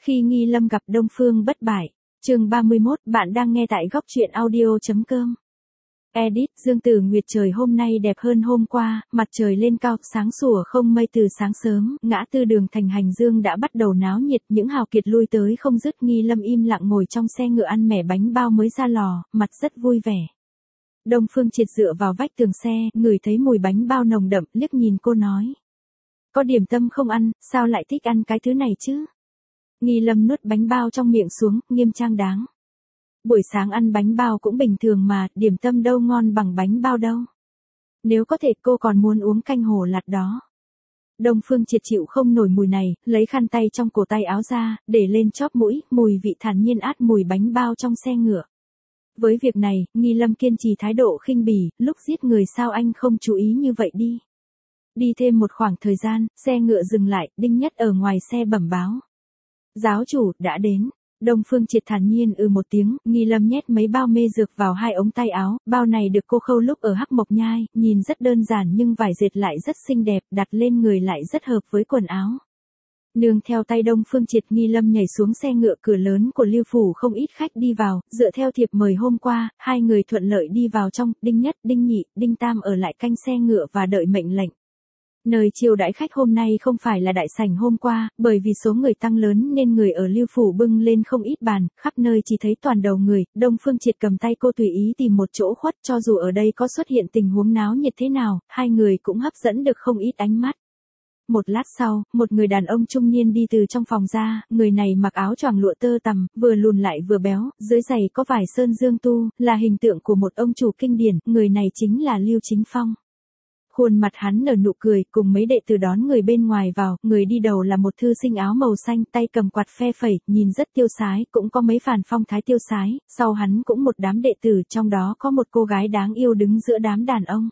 Khi Nghi Lâm gặp Đông Phương Bất Bại. Chương 31, bạn đang nghe tại góc truyện audio.com. Edit: Dương Tử Nguyệt. Trời hôm nay đẹp hơn hôm qua, mặt trời lên cao, sáng sủa không mây từ sáng sớm, ngã tư đường Thành Hành Dương đã bắt đầu náo nhiệt, những hào kiệt lui tới không dứt. Nghi Lâm im lặng ngồi trong xe ngựa ăn mẻ bánh bao mới ra lò, mặt rất vui vẻ. Đông Phương Triệt dựa vào vách tường xe, ngửi thấy mùi bánh bao nồng đậm, liếc nhìn cô nói: "Có điểm tâm không ăn, sao lại thích ăn cái thứ này chứ?" Nghi Lâm nuốt bánh bao trong miệng xuống, nghiêm trang đáng. Buổi sáng ăn bánh bao cũng bình thường mà, điểm tâm đâu ngon bằng bánh bao đâu. Nếu có thể cô còn muốn uống canh hồ lạt đó. Đông Phương Triệt chịu không nổi mùi này, lấy khăn tay trong cổ tay áo ra, để lên chóp mũi, mùi vị thản nhiên át mùi bánh bao trong xe ngựa. Với việc này, Nghi Lâm kiên trì thái độ khinh bỉ, lúc giết người sao anh không chú ý như vậy đi. Đi thêm một khoảng thời gian, xe ngựa dừng lại, Đinh Nhất ở ngoài xe bẩm báo: "Giáo chủ, đã đến." Đông Phương Triệt thản nhiên một tiếng, Nghi Lâm nhét mấy bao mê dược vào hai ống tay áo, bao này được cô khâu lúc ở Hắc Mộc Nhai, nhìn rất đơn giản nhưng vải dệt lại rất xinh đẹp, đặt lên người lại rất hợp với quần áo. Nương theo tay Đông Phương Triệt, Nghi Lâm nhảy xuống xe ngựa, cửa lớn của Lưu phủ không ít khách đi vào, dựa theo thiệp mời hôm qua, hai người thuận lợi đi vào trong, Đinh Nhất, Đinh Nhị, Đinh Tam ở lại canh xe ngựa và đợi mệnh lệnh. Nơi chiêu đãi khách hôm nay không phải là đại sảnh hôm qua, bởi vì số người tăng lớn nên người ở Lưu phủ bưng lên không ít bàn, khắp nơi chỉ thấy toàn đầu người. Đông Phương Triệt cầm tay cô tùy ý tìm một chỗ khuất, cho dù ở đây có xuất hiện tình huống náo nhiệt thế nào, hai người cũng hấp dẫn được không ít ánh mắt. Một lát sau, một người đàn ông trung niên đi từ trong phòng ra, người này mặc áo choàng lụa tơ tằm, vừa lùn lại vừa béo, dưới giày có vải sơn dương tu, là hình tượng của một ông chủ kinh điển, người này chính là Lưu Chính Phong. Khuôn mặt hắn nở nụ cười, cùng mấy đệ tử đón người bên ngoài vào, người đi đầu là một thư sinh áo màu xanh, tay cầm quạt phe phẩy, nhìn rất tiêu sái, cũng có mấy phản phong thái tiêu sái, sau hắn cũng một đám đệ tử, trong đó có một cô gái đáng yêu đứng giữa đám đàn ông.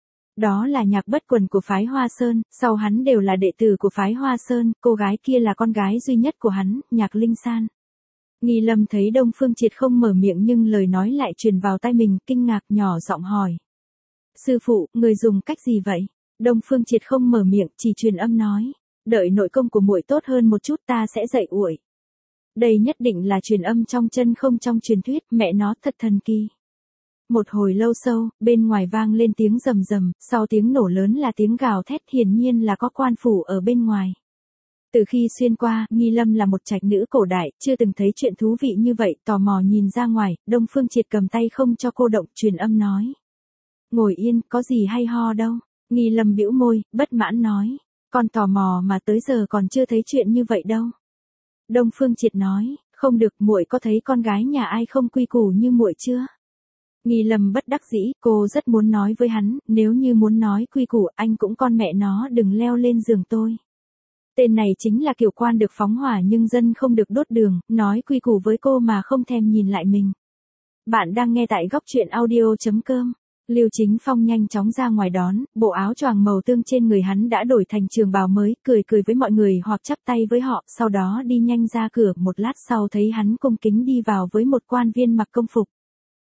Đó là Nhạc Bất Quần của phái Hoa Sơn, sau hắn đều là đệ tử của phái Hoa Sơn, cô gái kia là con gái duy nhất của hắn, Nhạc Linh San. Nghi Lâm thấy Đông Phương Triệt không mở miệng nhưng lời nói lại truyền vào tai mình, kinh ngạc nhỏ giọng hỏi: "Sư phụ, người dùng cách gì vậy?" Đông Phương Triệt không mở miệng, chỉ truyền âm nói: "Đợi nội công của muội tốt hơn một chút ta sẽ dạy muội." Đây nhất định là truyền âm trong chân không trong truyền thuyết, mẹ nó thật thần kỳ. Một hồi lâu sau, bên ngoài vang lên tiếng rầm rầm, sau tiếng nổ lớn là tiếng gào thét, hiển nhiên là có quan phủ ở bên ngoài. Từ khi xuyên qua, Nghi Lâm là một trạch nữ cổ đại, chưa từng thấy chuyện thú vị như vậy, tò mò nhìn ra ngoài, Đông Phương Triệt cầm tay không cho cô động, truyền âm nói: "Ngồi yên, có gì hay ho đâu." Nghi Lâm bĩu môi, bất mãn nói: "Con tò mò mà tới giờ còn chưa thấy chuyện như vậy đâu." Đông Phương Triệt nói: "Không được, muội có thấy con gái nhà ai không quy củ như muội chưa?" Nghi Lâm bất đắc dĩ, cô rất muốn nói với hắn, nếu như muốn nói quy củ, anh cũng con mẹ nó đừng leo lên giường tôi. Tên này chính là kiểu quan được phóng hỏa nhưng dân không được đốt đường, nói quy củ với cô mà không thèm nhìn lại mình. Bạn đang nghe tại góc truyện audio.com. Lưu Chính Phong nhanh chóng ra ngoài đón, bộ áo choàng màu tương trên người hắn đã đổi thành trường bào mới, cười cười với mọi người hoặc chắp tay với họ, sau đó đi nhanh ra cửa, một lát sau thấy hắn cung kính đi vào với một quan viên mặc công phục.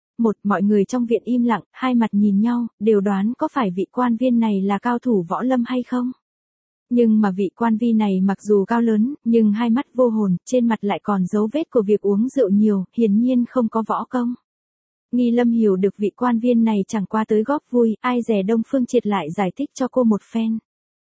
Mọi người trong viện im lặng, hai mặt nhìn nhau, đều đoán có phải vị quan viên này là cao thủ võ lâm hay không. Nhưng mà vị quan viên này mặc dù cao lớn, nhưng hai mắt vô hồn, trên mặt lại còn dấu vết của việc uống rượu nhiều, hiển nhiên không có võ công. Nghi Lâm hiểu được vị quan viên này chẳng qua tới góp vui, ai dè Đông Phương Triệt lại giải thích cho cô một phen.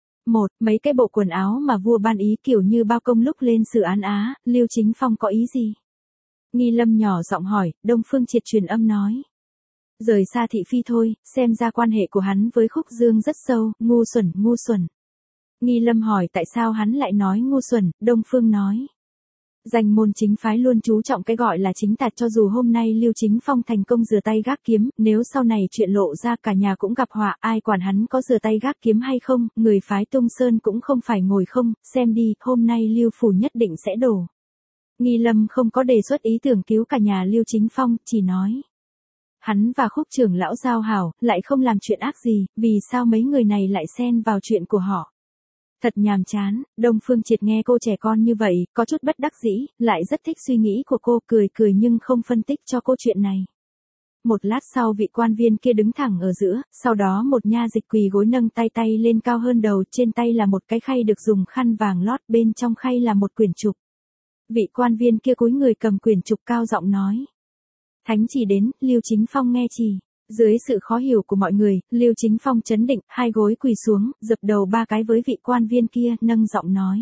Mấy cái bộ quần áo mà vua ban ý kiểu như bao công lúc lên xử án Á, Lưu Chính Phong có ý gì? Nghi Lâm nhỏ giọng hỏi, Đông Phương Triệt truyền âm nói: "Rời xa thị phi thôi, xem ra quan hệ của hắn với Khúc Dương rất sâu, ngu xuẩn. Nghi Lâm hỏi tại sao hắn lại nói ngu xuẩn, Đông Phương nói: "Danh môn chính phái luôn chú trọng cái gọi là chính tạt, cho dù hôm nay Lưu Chính Phong thành công rửa tay gác kiếm, nếu sau này chuyện lộ ra cả nhà cũng gặp họa, ai quản hắn có rửa tay gác kiếm hay không, người phái Tung Sơn cũng không phải ngồi không, xem đi, hôm nay Lưu phủ nhất định sẽ đổ." Nghi Lâm không có đề xuất ý tưởng cứu cả nhà Lưu Chính Phong, chỉ nói: "Hắn và Khúc trưởng lão giao hảo, lại không làm chuyện ác gì, vì sao mấy người này lại xen vào chuyện của họ?" Thật nhàm chán. Đông Phương Triệt nghe cô trẻ con như vậy, có chút bất đắc dĩ, lại rất thích suy nghĩ của cô, cười nhưng không phân tích cho cô chuyện này. Một lát sau vị quan viên kia đứng thẳng ở giữa, sau đó một nha dịch quỳ gối nâng tay lên cao hơn đầu, trên tay là một cái khay được dùng khăn vàng lót, bên trong khay là một quyển trục. Vị quan viên kia cúi người cầm quyển trục cao giọng nói. Thánh chỉ đến, Lưu Chính Phong nghe chỉ. Dưới sự khó hiểu của mọi người, Lưu Chính Phong trấn định, hai gối quỳ xuống, dập đầu ba cái với vị quan viên kia, nâng giọng nói.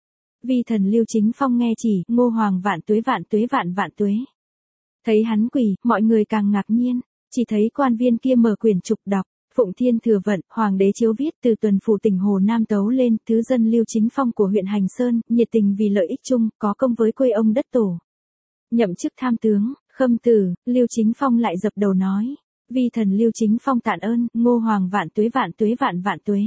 Vi thần Lưu Chính Phong nghe chỉ, Ngô Hoàng vạn tuế vạn tuế vạn vạn tuế. Thấy hắn quỳ, mọi người càng ngạc nhiên, chỉ thấy quan viên kia mở quyển trục đọc. Phụng Thiên Thừa Vận, Hoàng đế chiếu viết từ tuần phủ tỉnh Hồ Nam tấu lên, thứ dân Lưu Chính Phong của huyện Hành Sơn, nhiệt tình vì lợi ích chung, có công với quê ông đất tổ. Nhậm chức tham tướng, khâm tử, Lưu Chính Phong lại dập đầu nói. Vi thần Lưu Chính Phong tạ ơn, Ngô Hoàng vạn tuế vạn tuế vạn vạn tuế.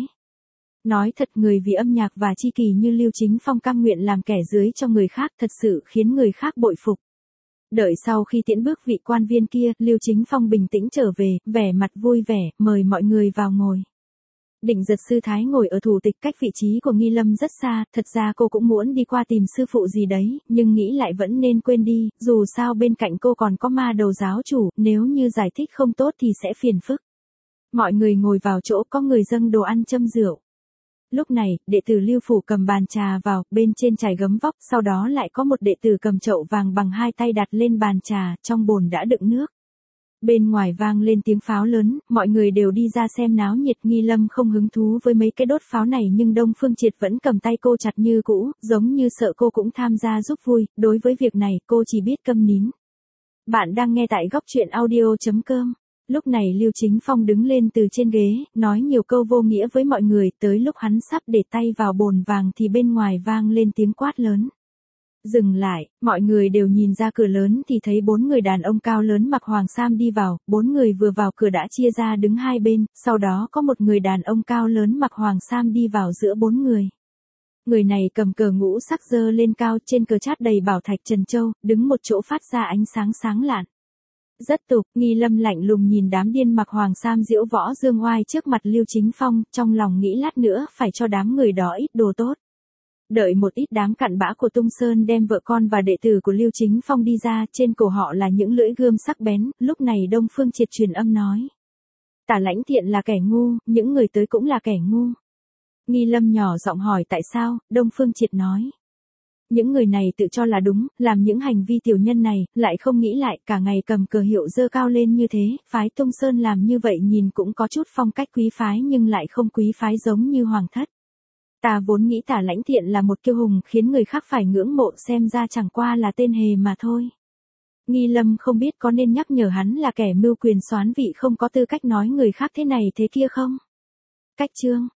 Nói thật, người vì âm nhạc và chi kỳ như Lưu Chính Phong cam nguyện làm kẻ dưới cho người khác thật sự khiến người khác bội phục. Đợi sau khi tiễn bước vị quan viên kia, Lưu Chính Phong bình tĩnh trở về, vẻ mặt vui vẻ, mời mọi người vào ngồi. Định Giật sư thái ngồi ở thủ tịch cách vị trí của Nghi Lâm rất xa, thật ra cô cũng muốn đi qua tìm sư phụ gì đấy, nhưng nghĩ lại vẫn nên quên đi, dù sao bên cạnh cô còn có ma đầu giáo chủ, nếu như giải thích không tốt thì sẽ phiền phức. Mọi người ngồi vào chỗ, có người dâng đồ ăn châm rượu. Lúc này, đệ tử Lưu Phủ cầm bàn trà vào, bên trên trải gấm vóc, sau đó lại có một đệ tử cầm chậu vàng bằng hai tay đặt lên bàn trà, trong bồn đã đựng nước. Bên ngoài vang lên tiếng pháo lớn, mọi người đều đi ra xem náo nhiệt. Nghi Lâm không hứng thú với mấy cái đốt pháo này nhưng Đông Phương Triệt vẫn cầm tay cô chặt như cũ, giống như sợ cô cũng tham gia giúp vui, đối với việc này cô chỉ biết câm nín. Bạn đang nghe tại góc truyện audio.com. Lúc này Lưu Chính Phong đứng lên từ trên ghế, nói nhiều câu vô nghĩa với mọi người, tới lúc hắn sắp để tay vào bồn vàng thì bên ngoài vang lên tiếng quát lớn. Dừng lại, mọi người đều nhìn ra cửa lớn thì thấy 4 người đàn ông cao lớn mặc hoàng sam đi vào, 4 người vừa vào cửa đã chia ra đứng hai bên, sau đó có một người đàn ông cao lớn mặc hoàng sam đi vào giữa 4 người. Người này cầm cờ ngũ sắc giơ lên cao, trên cờ chát đầy bảo thạch trần châu, đứng một chỗ phát ra ánh sáng sáng lạn. Rất tục, Nghi Lâm lạnh lùng nhìn đám điên mặc hoàng sam diễu võ dương oai trước mặt Lưu Chính Phong, trong lòng nghĩ lát nữa phải cho đám người đó ít đồ tốt. Đợi một ít đám cặn bã của Tung Sơn đem vợ con và đệ tử của Lưu Chính Phong đi ra, trên cổ họ là những lưỡi gươm sắc bén, lúc này Đông Phương Triệt truyền âm nói. Tả Lãnh Thiện là kẻ ngu, những người tới cũng là kẻ ngu. Nghi Lâm nhỏ giọng hỏi tại sao, Đông Phương Triệt nói. Những người này tự cho là đúng, làm những hành vi tiểu nhân này, lại không nghĩ lại, cả ngày cầm cờ hiệu dơ cao lên như thế, phái Tung Sơn làm như vậy nhìn cũng có chút phong cách quý phái nhưng lại không quý phái giống như Hoàng thất. Ta vốn nghĩ Tả Lãnh Thiện là một kiêu hùng khiến người khác phải ngưỡng mộ, xem ra chẳng qua là tên hề mà thôi. Nghi Lâm không biết có nên nhắc nhở hắn là kẻ mưu quyền soán vị không có tư cách nói người khác thế này thế kia không? Cách chương